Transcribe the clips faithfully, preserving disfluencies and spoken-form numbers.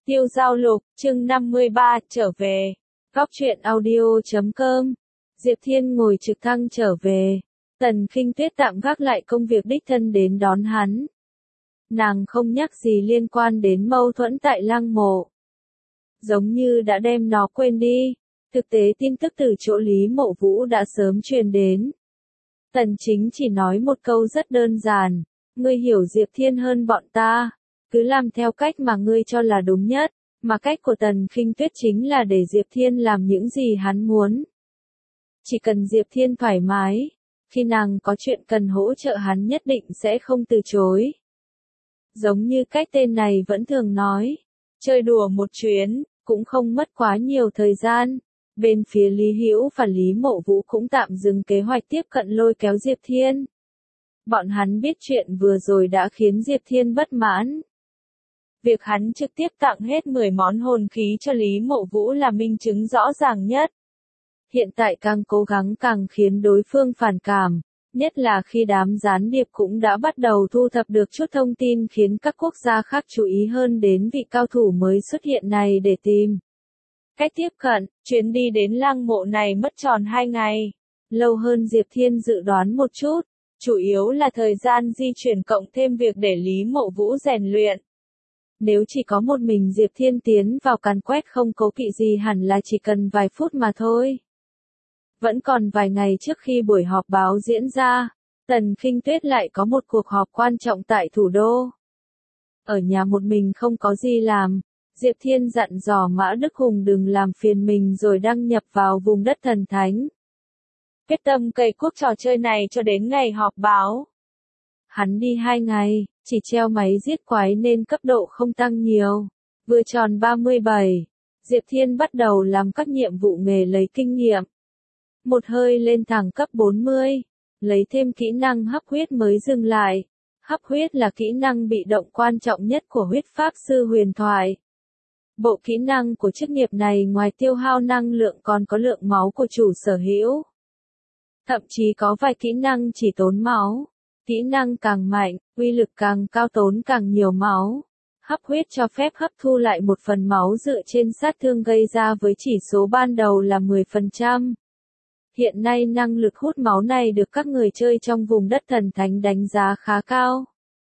Tiêu Giao Lục, chương năm mươi ba, trở về. Góc truyện audio chấm com. Diệp Thiên ngồi trực thăng trở về. Tần Khinh Tuyết tạm gác lại công việc đích thân đến đón hắn. Nàng không nhắc gì liên quan đến mâu thuẫn tại lăng mộ. Giống như đã đem nó quên đi. Thực tế tin tức từ chỗ Lý Mộ Vũ đã sớm truyền đến. Tần Chính chỉ nói một câu rất đơn giản. Ngươi hiểu Diệp Thiên hơn bọn ta. Cứ làm theo cách mà ngươi cho là đúng nhất, mà cách của Tần Khinh Tuyết chính là để Diệp Thiên làm những gì hắn muốn. Chỉ cần Diệp Thiên thoải mái, khi nàng có chuyện cần hỗ trợ hắn nhất định sẽ không từ chối. Giống như cách tên này vẫn thường nói, chơi đùa một chuyến, cũng không mất quá nhiều thời gian. Bên phía Lý Hữu và Lý Mộ Vũ cũng tạm dừng kế hoạch tiếp cận lôi kéo Diệp Thiên. Bọn hắn biết chuyện vừa rồi đã khiến Diệp Thiên bất mãn. Việc hắn trực tiếp tặng hết mười món hồn khí cho Lý Mộ Vũ là minh chứng rõ ràng nhất. Hiện tại càng cố gắng càng khiến đối phương phản cảm, nhất là khi đám gián điệp cũng đã bắt đầu thu thập được chút thông tin khiến các quốc gia khác chú ý hơn đến vị cao thủ mới xuất hiện này để tìm cách tiếp cận. Chuyến đi đến lăng mộ này mất tròn hai ngày, lâu hơn Diệp Thiên dự đoán một chút, chủ yếu là thời gian di chuyển cộng thêm việc để Lý Mộ Vũ rèn luyện. Nếu chỉ có một mình Diệp Thiên tiến vào càn quét không cố kỵ gì hẳn là chỉ cần vài phút mà thôi. Vẫn còn vài ngày trước khi buổi họp báo diễn ra, Tần Khinh Tuyết lại có một cuộc họp quan trọng tại thủ đô. Ở nhà một mình không có gì làm, Diệp Thiên dặn dò Mã Đức Hùng đừng làm phiền mình rồi đăng nhập vào vùng đất thần thánh. Quyết tâm cày cuốc trò chơi này cho đến ngày họp báo. Hắn đi hai ngày, chỉ treo máy giết quái nên cấp độ không tăng nhiều. Vừa tròn ba mươi bảy, Diệp Thiên bắt đầu làm các nhiệm vụ nghề lấy kinh nghiệm. Một hơi lên thẳng cấp bốn mươi, lấy thêm kỹ năng hấp huyết mới dừng lại. Hấp huyết là kỹ năng bị động quan trọng nhất của huyết pháp sư huyền thoại. Bộ kỹ năng của chức nghiệp này ngoài tiêu hao năng lượng còn có lượng máu của chủ sở hữu. Thậm chí có vài kỹ năng chỉ tốn máu. Kỹ năng càng mạnh, uy lực càng cao tốn càng nhiều máu. Hấp huyết cho phép hấp thu lại một phần máu dựa trên sát thương gây ra với chỉ số ban đầu là mười phần trăm. Hiện nay năng lực hút máu này được các người chơi trong vùng đất thần thánh đánh giá khá cao.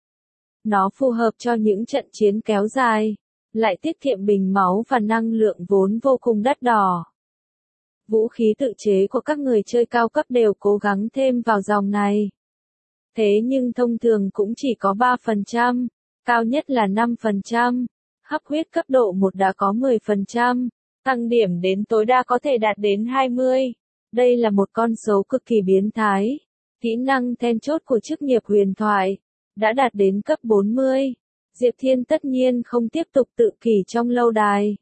Nó phù hợp cho những trận chiến kéo dài, lại tiết kiệm bình máu và năng lượng vốn vô cùng đắt đỏ. Vũ khí tự chế của các người chơi cao cấp đều cố gắng thêm vào dòng này. Thế nhưng thông thường cũng chỉ có ba phần trăm, cao nhất là năm phần trăm. Hấp huyết cấp độ một đã có mười phần trăm, tăng điểm đến tối đa có thể đạt đến hai mươi. Đây là một con số cực kỳ biến thái. Kỹ năng then chốt của chức nghiệp huyền thoại đã đạt đến cấp bốn mươi. Diệp Thiên tất nhiên không tiếp tục tự kỷ trong lâu đài.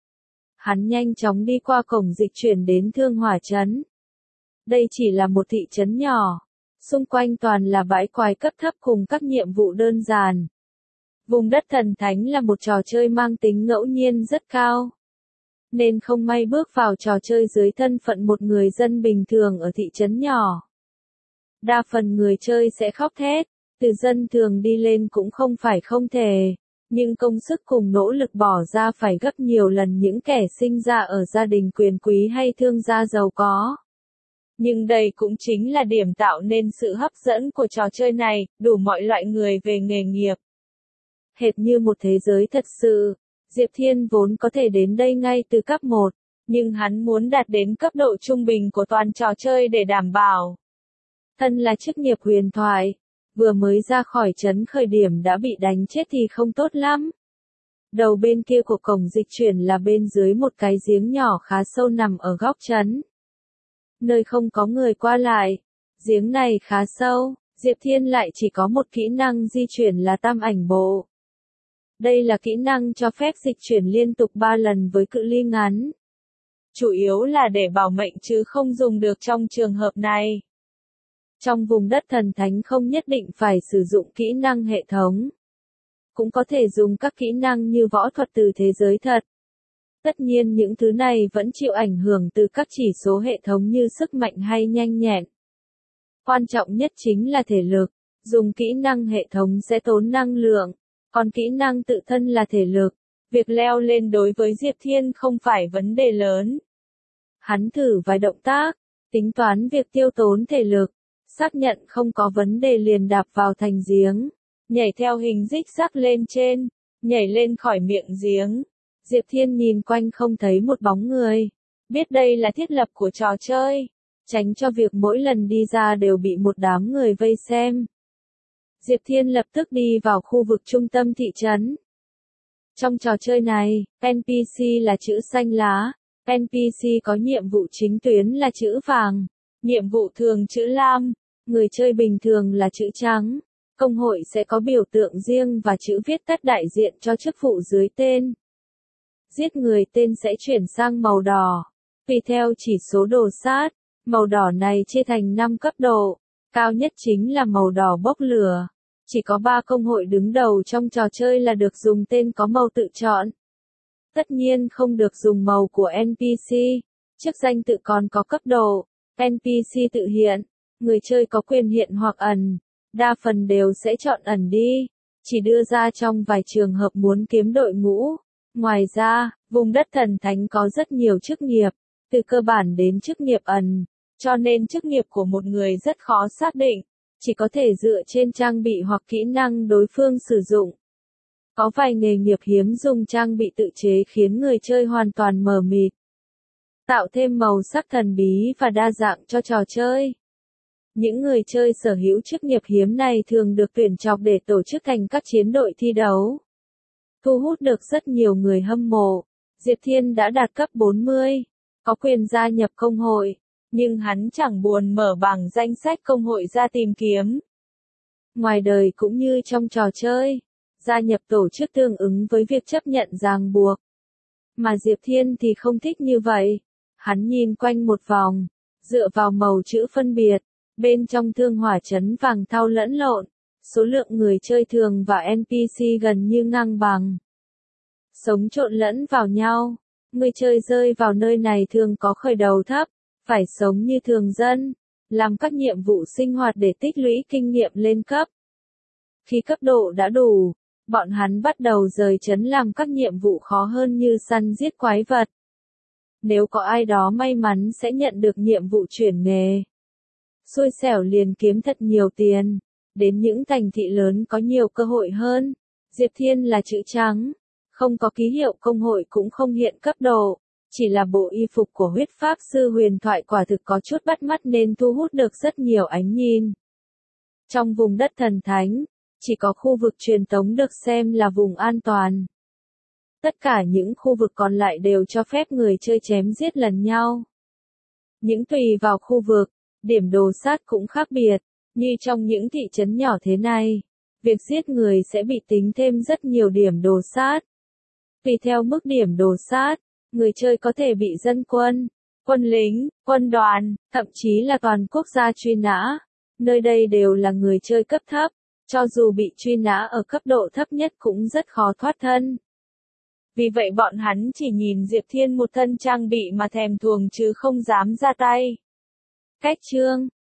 Hắn nhanh chóng đi qua cổng dịch chuyển đến Thương Hỏa Trấn. Đây chỉ là một thị trấn nhỏ. Xung quanh toàn là bãi quái cấp thấp cùng các nhiệm vụ đơn giản. Vùng đất thần thánh là một trò chơi mang tính ngẫu nhiên rất cao. Nên không may bước vào trò chơi dưới thân phận một người dân bình thường ở thị trấn nhỏ. Đa phần người chơi sẽ khóc thét, từ dân thường đi lên cũng không phải không thể, nhưng công sức cùng nỗ lực bỏ ra phải gấp nhiều lần những kẻ sinh ra ở gia đình quyền quý hay thương gia giàu có. Nhưng đây cũng chính là điểm tạo nên sự hấp dẫn của trò chơi này, đủ mọi loại người về nghề nghiệp. Hệt như một thế giới thật sự, Diệp Thiên vốn có thể đến đây ngay từ cấp một, nhưng hắn muốn đạt đến cấp độ trung bình của toàn trò chơi để đảm bảo. Thân là chức nghiệp huyền thoại, vừa mới ra khỏi trấn khởi điểm đã bị đánh chết thì không tốt lắm. Đầu bên kia của cổng dịch chuyển là bên dưới một cái giếng nhỏ khá sâu nằm ở góc trấn. Nơi không có người qua lại, giếng này khá sâu, Diệp Thiên lại chỉ có một kỹ năng di chuyển là tam ảnh bộ. Đây là kỹ năng cho phép dịch chuyển liên tục ba lần với cự ly ngắn. Chủ yếu là để bảo mệnh chứ không dùng được trong trường hợp này. Trong vùng đất thần thánh không nhất định phải sử dụng kỹ năng hệ thống. Cũng có thể dùng các kỹ năng như võ thuật từ thế giới thật. Tất nhiên những thứ này vẫn chịu ảnh hưởng từ các chỉ số hệ thống như sức mạnh hay nhanh nhẹn. Quan trọng nhất chính là thể lực, dùng kỹ năng hệ thống sẽ tốn năng lượng, còn kỹ năng tự thân là thể lực, Việc leo lên đối với Diệp Thiên không phải vấn đề lớn. Hắn thử vài động tác, tính toán việc tiêu tốn thể lực, xác nhận không có vấn đề liền đạp vào thành giếng, nhảy theo hình rích rắc lên trên, nhảy lên khỏi miệng giếng. Diệp Thiên nhìn quanh không thấy một bóng người, biết đây là thiết lập của trò chơi, tránh cho việc mỗi lần đi ra đều bị một đám người vây xem. Diệp Thiên lập tức đi vào khu vực trung tâm thị trấn. Trong trò chơi này, en pê xê là chữ xanh lá, en pê xê có nhiệm vụ chính tuyến là chữ vàng, nhiệm vụ thường chữ lam, người chơi bình thường là chữ trắng. Công hội sẽ có biểu tượng riêng và chữ viết tắt đại diện cho chức vụ dưới tên. Giết người tên sẽ chuyển sang màu đỏ, tùy theo chỉ số đồ sát. Màu đỏ này chia thành năm cấp độ, cao nhất chính là màu đỏ bốc lửa. Chỉ có ba công hội đứng đầu trong trò chơi là được dùng tên có màu tự chọn. Tất nhiên không được dùng màu của en pê xê, chức danh tự còn có cấp độ, en pê xê tự hiện, người chơi có quyền hiện hoặc ẩn, đa phần đều sẽ chọn ẩn đi, chỉ đưa ra trong vài trường hợp muốn kiếm đội ngũ. Ngoài ra, vùng đất thần thánh có rất nhiều chức nghiệp, từ cơ bản đến chức nghiệp ẩn, cho nên chức nghiệp của một người rất khó xác định, chỉ có thể dựa trên trang bị hoặc kỹ năng đối phương sử dụng. Có vài nghề nghiệp hiếm dùng trang bị tự chế khiến người chơi hoàn toàn mờ mịt, tạo thêm màu sắc thần bí và đa dạng cho trò chơi. Những người chơi sở hữu chức nghiệp hiếm này thường được tuyển chọn để tổ chức thành các chiến đội thi đấu, thu hút được rất nhiều người hâm mộ. Diệp Thiên đã đạt cấp bốn mươi, có quyền gia nhập công hội, nhưng hắn chẳng buồn mở bảng danh sách công hội ra tìm kiếm. Ngoài đời cũng như trong trò chơi, gia nhập tổ chức tương ứng với việc chấp nhận ràng buộc. Mà Diệp Thiên thì không thích như vậy. Hắn nhìn quanh một vòng, dựa vào màu chữ phân biệt, bên trong thương hỏa trấn vàng thau lẫn lộn, số lượng người chơi thường và en pê xê gần như ngang bằng. Sống trộn lẫn vào nhau, người chơi rơi vào nơi này thường có khởi đầu thấp, phải sống như thường dân, làm các nhiệm vụ sinh hoạt để tích lũy kinh nghiệm lên cấp. Khi cấp độ đã đủ, bọn hắn bắt đầu rời trấn làm các nhiệm vụ khó hơn như săn giết quái vật. Nếu có ai đó may mắn sẽ nhận được nhiệm vụ chuyển nghề. Xui xẻo liền kiếm thật nhiều tiền, đến những thành thị lớn có nhiều cơ hội hơn. Diệp Thiên là chữ trắng, không có ký hiệu công hội cũng không hiện cấp độ, chỉ là bộ y phục của huyết pháp sư huyền thoại quả thực có chút bắt mắt nên thu hút được rất nhiều ánh nhìn. Trong vùng đất thần thánh, chỉ có khu vực truyền tống được xem là vùng an toàn. Tất cả những khu vực còn lại đều cho phép người chơi chém giết lần nhau. Những tùy vào khu vực, điểm đồ sát cũng khác biệt, như trong những thị trấn nhỏ thế này, việc giết người sẽ bị tính thêm rất nhiều điểm đồ sát. Tùy theo mức điểm đồ sát, người chơi có thể bị dân quân, quân lính, quân đoàn, thậm chí là toàn quốc gia truy nã. Nơi đây đều là người chơi cấp thấp, cho dù bị truy nã ở cấp độ thấp nhất cũng rất khó thoát thân. Vì vậy bọn hắn chỉ nhìn Diệp Thiên một thân trang bị mà thèm thuồng chứ không dám ra tay. Cách chương